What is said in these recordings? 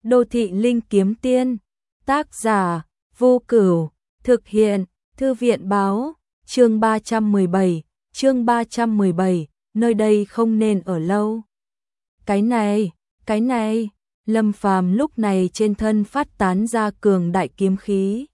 Đô thị linh kiếm tiên, tác giả, Vô Cửu, thực hiện, Thư viện báo, chương 317, nơi đây không nên ở lâu. Cái này, Lâm Phàm lúc này trên thân phát tán ra cường đại kiếm khí.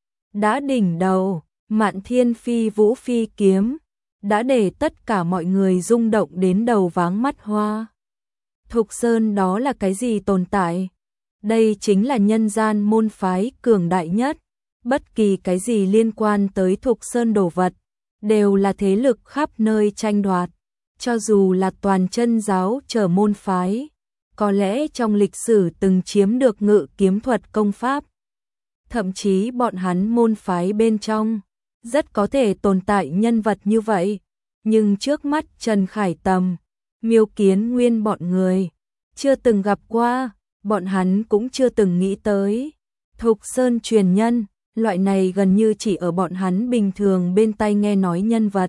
Đã đỉnh đầu, Mạn Thiên Phi Vũ Phi kiếm, đã để tất cả mọi người rung động đến đầu váng mắt hoa. Thục Sơn đó là cái gì tồn tại? Đây chính là nhân gian môn phái cường đại nhất, bất kỳ cái gì liên quan tới Thục Sơn đồ vật, đều là thế lực khắp nơi tranh đoạt, cho dù là toàn chân giáo trở môn phái, có lẽ trong lịch sử từng chiếm được ngự kiếm thuật công pháp. Thậm chí bọn hắn môn phái bên trong, rất có thể tồn tại nhân vật như vậy, nhưng trước mắt Trần Khải Tầm, Miêu Kiến Nguyên bọn người, chưa từng gặp qua, bọn hắn cũng chưa từng nghĩ tới. Thục Sơn truyền nhân, loại này gần như chỉ ở bọn hắn bình thường bên tai nghe nói nhân vật.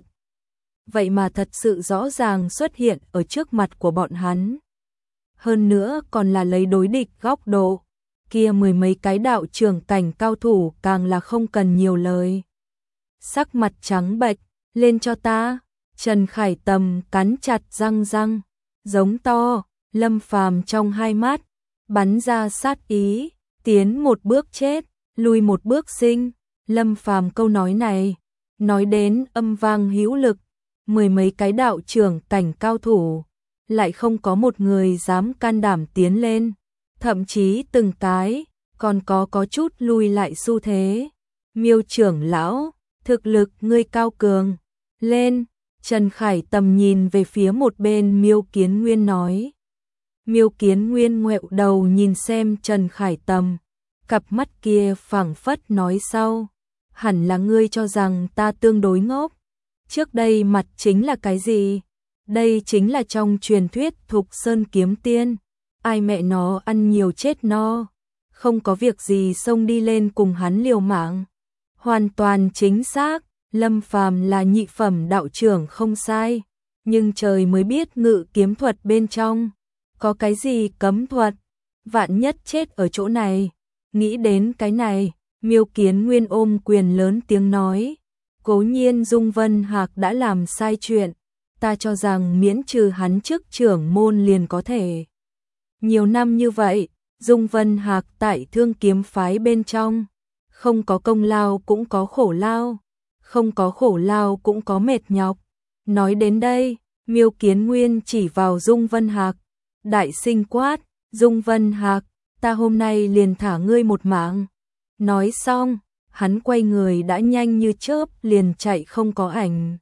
Vậy mà thật sự rõ ràng xuất hiện ở trước mặt của bọn hắn. Hơn nữa còn là lấy đối địch góc độ, kia mười mấy cái đạo trưởng cảnh cao thủ càng là không cần nhiều lời. Sắc mặt trắng bệch, lên cho ta, Trần Khải Tầm cắn chặt răng, giống to, Lâm Phàm trong hai mắt, bắn ra sát ý, tiến một bước chết, lui một bước sinh. Lâm Phàm câu nói này, nói đến âm vang hữu lực, mười mấy cái đạo trưởng cảnh cao thủ, lại không có một người dám can đảm tiến lên, thậm chí từng cái, còn có chút lui lại xu thế. Miêu trưởng lão, thực lực ngươi cao cường, lên, Trần Khải Tầm nhìn về phía một bên Miêu Kiến Nguyên nói. Miêu Kiến Nguyên ngoẹo đầu nhìn xem Trần Khải Tầm, cặp mắt kia phảng phất nói sau, hẳn là ngươi cho rằng ta tương đối ngốc. Trước đây mặt chính là cái gì? Đây chính là trong truyền thuyết Thục Sơn kiếm tiên, ai mẹ nó ăn nhiều chết no, không có việc gì xông đi lên cùng hắn liều mạng. Hoàn toàn chính xác, Lâm Phàm là nhị phẩm đạo trưởng không sai, nhưng trời mới biết ngự kiếm thuật bên trong có cái gì cấm thuật, vạn nhất chết ở chỗ này. Nghĩ đến cái này, Miêu Kiến Nguyên ôm quyền lớn tiếng nói, cố nhiên Dung Vân Hạc đã làm sai chuyện, ta cho rằng miễn trừ hắn chức trưởng môn liền có thể. Nhiều năm như vậy, Dung Vân Hạc tại Thương Kiếm phái bên trong, không có công lao cũng có khổ lao, không có khổ lao cũng có mệt nhọc. Nói đến đây, Miêu Kiến Nguyên chỉ vào Dung Vân Hạc, đại sinh quát, Dung Vân Hạc, ta hôm nay liền thả ngươi một mạng. Nói xong, hắn quay người đã nhanh như chớp liền chạy không có ảnh.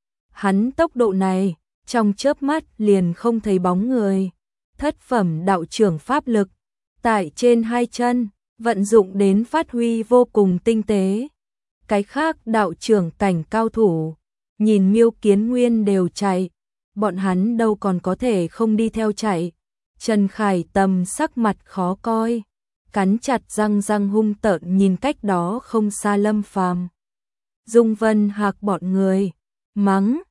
Hắn tốc độ này, trong chớp mắt liền không thấy bóng người. Thất phẩm đạo trưởng pháp lực, tại trên hai chân, vận dụng đến phát huy vô cùng tinh tế. Cái khác đạo trưởng cảnh cao thủ, nhìn Miêu Kiến Nguyên đều chạy, bọn hắn đâu còn có thể không đi theo chạy. Trần Khải Tầm sắc mặt khó coi, cắn chặt răng hung tợn nhìn cách đó không xa Lâm Phàm. Dung Vân Hạc bọn người, mắng,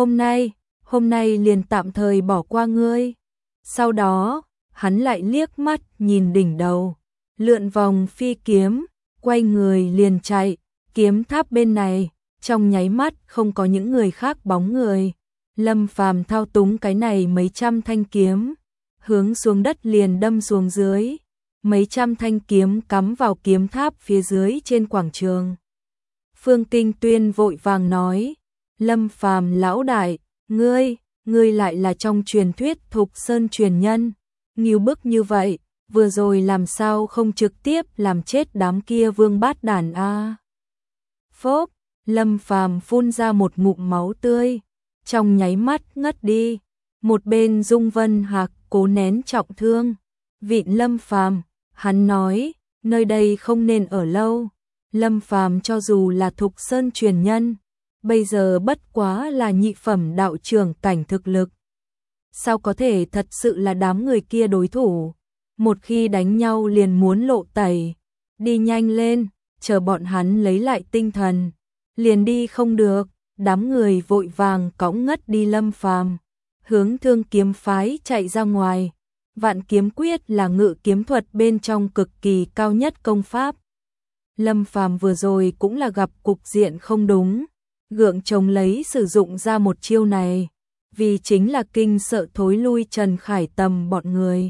hôm nay liền tạm thời bỏ qua ngươi. Sau đó, hắn lại liếc mắt nhìn đỉnh đầu, lượn vòng phi kiếm, quay người liền chạy, kiếm tháp bên này, trong nháy mắt không có những người khác bóng người. Lâm Phàm thao túng cái này mấy trăm thanh kiếm, hướng xuống đất liền đâm xuống dưới, mấy trăm thanh kiếm cắm vào kiếm tháp phía dưới trên quảng trường. Phương Tinh Tuyên vội vàng nói, Lâm Phàm lão đại, ngươi lại là trong truyền thuyết Thục Sơn truyền nhân, ngưu bức như vậy, vừa rồi làm sao không trực tiếp làm chết đám kia vương bát đàn a? Phốp, Lâm Phàm phun ra một ngụm máu tươi, trong nháy mắt ngất đi. Một bên Dung Vân Hạc cố nén trọng thương, vịn Lâm Phàm, hắn nói, nơi đây không nên ở lâu. Lâm Phàm cho dù là Thục Sơn truyền nhân, bây giờ bất quá là nhị phẩm đạo trưởng cảnh thực lực. Sao có thể thật sự là đám người kia đối thủ? Một khi đánh nhau liền muốn lộ tẩy, đi nhanh lên, chờ bọn hắn lấy lại tinh thần, liền đi không được. Đám người vội vàng cõng ngất đi Lâm Phàm, hướng Thương Kiếm phái chạy ra ngoài. Vạn kiếm quyết là ngự kiếm thuật bên trong cực kỳ cao nhất công pháp. Lâm Phàm vừa rồi cũng là gặp cục diện không đúng, gượng chống lấy sử dụng ra một chiêu này, vì chính là kinh sợ thối lui Trần Khải Tầm bọn người.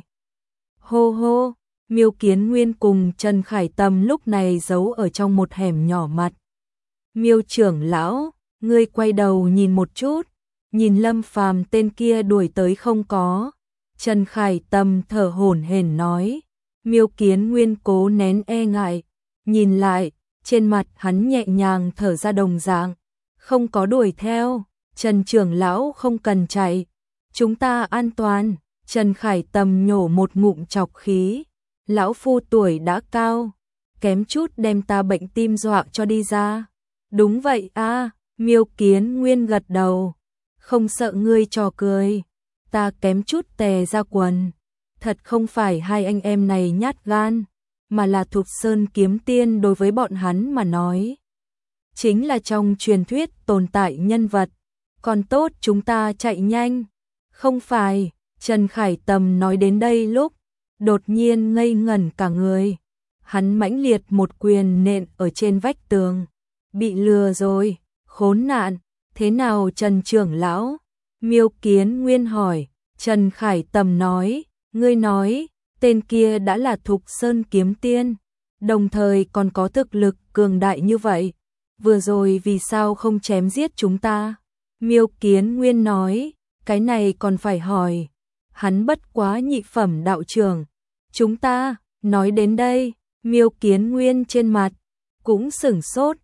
Hô hô, Miêu Kiến Nguyên cùng Trần Khải Tầm lúc này giấu ở trong một hẻm nhỏ mặt. Miêu trưởng lão, ngươi quay đầu nhìn một chút, nhìn Lâm Phàm tên kia đuổi tới không có. Trần Khải Tầm thở hổn hển nói. Miêu Kiến Nguyên cố nén e ngại, nhìn lại, trên mặt hắn nhẹ nhàng thở ra đồng dạng, không có đuổi theo. Trần trưởng lão không cần chạy, chúng ta an toàn. Trần Khải Tầm nhổ một ngụm trọc khí, lão phu tuổi đã cao, kém chút đem ta bệnh tim dọa cho đi ra. Đúng vậy a, Miêu Kiến Nguyên gật đầu, không sợ ngươi trò cười, ta kém chút tè ra quần. Thật không phải hai anh em này nhát gan, mà là Thục Sơn kiếm tiên đối với bọn hắn mà nói. Chính là trong truyền thuyết tồn tại nhân vật, còn tốt chúng ta chạy nhanh. Không phải, Trần Khải Tầm nói đến đây lúc, đột nhiên ngây ngẩn cả người. Hắn mãnh liệt một quyền nện ở trên vách tường. Bị lừa rồi, khốn nạn, thế nào Trần trưởng lão? Miêu Kiến Nguyên hỏi. Trần Khải Tầm nói, ngươi nói, tên kia đã là Thục Sơn kiếm tiên, đồng thời còn có thực lực cường đại như vậy. Vừa rồi vì sao không chém giết chúng ta? Miêu Kiến Nguyên nói, cái này còn phải hỏi. Hắn bất quá nhị phẩm đạo trưởng. Chúng ta, nói đến đây, Miêu Kiến Nguyên trên mặt cũng sửng sốt.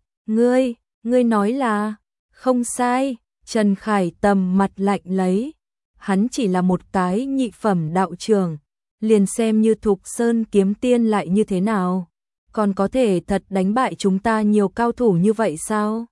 Ngươi nói là, không sai. Trần Khải Tầm mặt lạnh lấy. Hắn chỉ là một cái nhị phẩm đạo trưởng, liền xem như Thục Sơn kiếm tiên lại như thế nào, còn có thể thật đánh bại chúng ta nhiều cao thủ như vậy sao?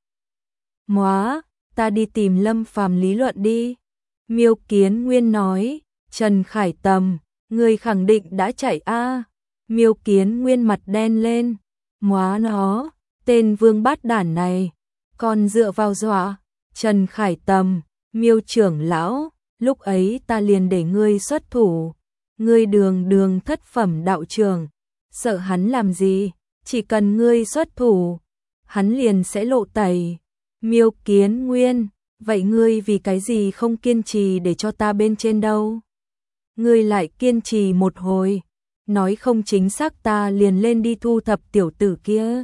Móa, ta đi tìm Lâm Phàm lý luận đi. Miêu Kiến Nguyên nói. Trần Khải Tầm, ngươi khẳng định đã chạy a? Miêu Kiến Nguyên mặt đen lên. Móa nó, tên vương bát đản này, còn dựa vào dọa. Trần Khải Tầm, Miêu trưởng lão, lúc ấy ta liền để ngươi xuất thủ. Ngươi đường thất phẩm đạo trưởng, sợ hắn làm gì? Chỉ cần ngươi xuất thủ, hắn liền sẽ lộ tẩy. Miêu Kiến Nguyên, vậy ngươi vì cái gì không kiên trì để cho ta bên trên đâu? Ngươi lại kiên trì một hồi, nói không chính xác ta liền lên đi thu thập tiểu tử kia.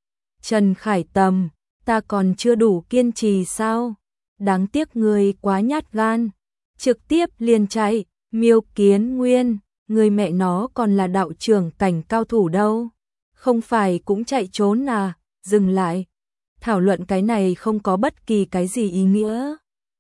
Trần Khải Tầm, ta còn chưa đủ kiên trì sao? Đáng tiếc ngươi quá nhát gan, trực tiếp liền chạy. Miêu Kiến Nguyên, người mẹ nó còn là đạo trưởng cảnh cao thủ đâu, không phải cũng chạy trốn à? Dừng lại, thảo luận cái này không có bất kỳ cái gì ý nghĩa.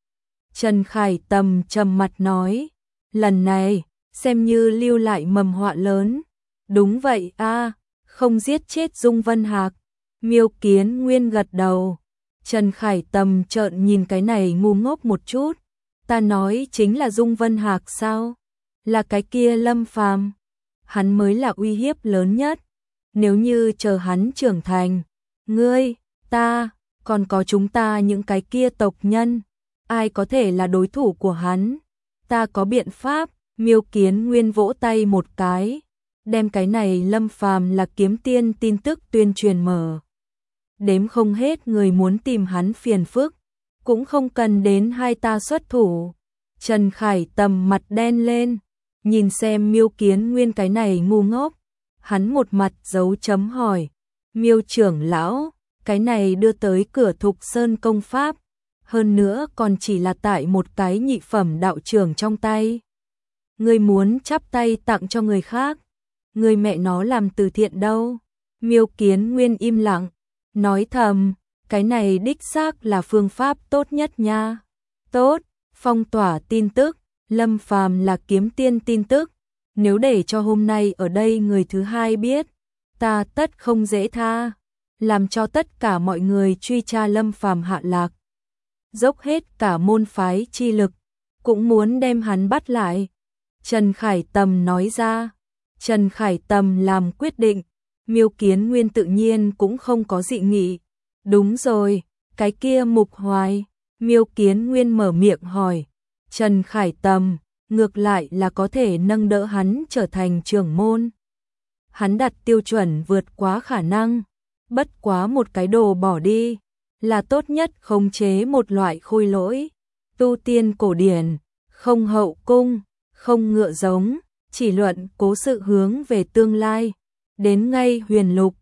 Trần Khải Tầm trầm mặt nói, lần này xem như lưu lại mầm họa lớn. Đúng vậy a, không giết chết Dung Vân Hạc. Miêu Kiến Nguyên gật đầu. Trần Khải Tầm trợn nhìn cái này ngu ngốc một chút. Ta nói chính là Dung Vân Hạc sao? Là cái kia Lâm Phàm. Hắn mới là uy hiếp lớn nhất. Nếu như chờ hắn trưởng thành, ngươi, ta, còn có chúng ta những cái kia tộc nhân, ai có thể là đối thủ của hắn? Ta có biện pháp. Miêu Kiến Nguyên vỗ tay một cái, đem cái này Lâm Phàm là kiếm tiên tin tức tuyên truyền mở. Đếm không hết người muốn tìm hắn phiền phức, cũng không cần đến hai ta xuất thủ. Trần Khải Tầm mặt đen lên, nhìn xem Miêu Kiến Nguyên cái này ngu ngốc, hắn một mặt dấu chấm hỏi. Miêu trưởng lão, cái này đưa tới cửa Thục Sơn công pháp, hơn nữa còn chỉ là tại một cái nhị phẩm đạo trưởng trong tay. Ngươi muốn chắp tay tặng cho người khác, người mẹ nó làm từ thiện đâu? Miêu Kiến Nguyên im lặng, nói thầm, cái này đích xác là phương pháp tốt nhất nha. Tốt, phong tỏa tin tức, Lâm Phàm là kiếm tiên tin tức, nếu để cho hôm nay ở đây người thứ hai biết, ta tất không dễ tha, làm cho tất cả mọi người truy tra Lâm Phàm hạ lạc, dốc hết cả môn phái chi lực, cũng muốn đem hắn bắt lại. Trần Khải Tầm nói ra. Trần Khải Tầm làm quyết định, Miêu Kiến Nguyên tự nhiên cũng không có dị nghị. Đúng rồi, cái kia Mục Hoài. Miêu Kiến Nguyên mở miệng hỏi. Trần Khải Tầm, ngược lại là có thể nâng đỡ hắn trở thành trưởng môn. Hắn đặt tiêu chuẩn vượt quá khả năng, bất quá một cái đồ bỏ đi, là tốt nhất khống chế một loại khôi lỗi. Tu tiên cổ điển, không hậu cung, không ngựa giống, chỉ luận cố sự hướng về tương lai. Đến ngay huyền lục,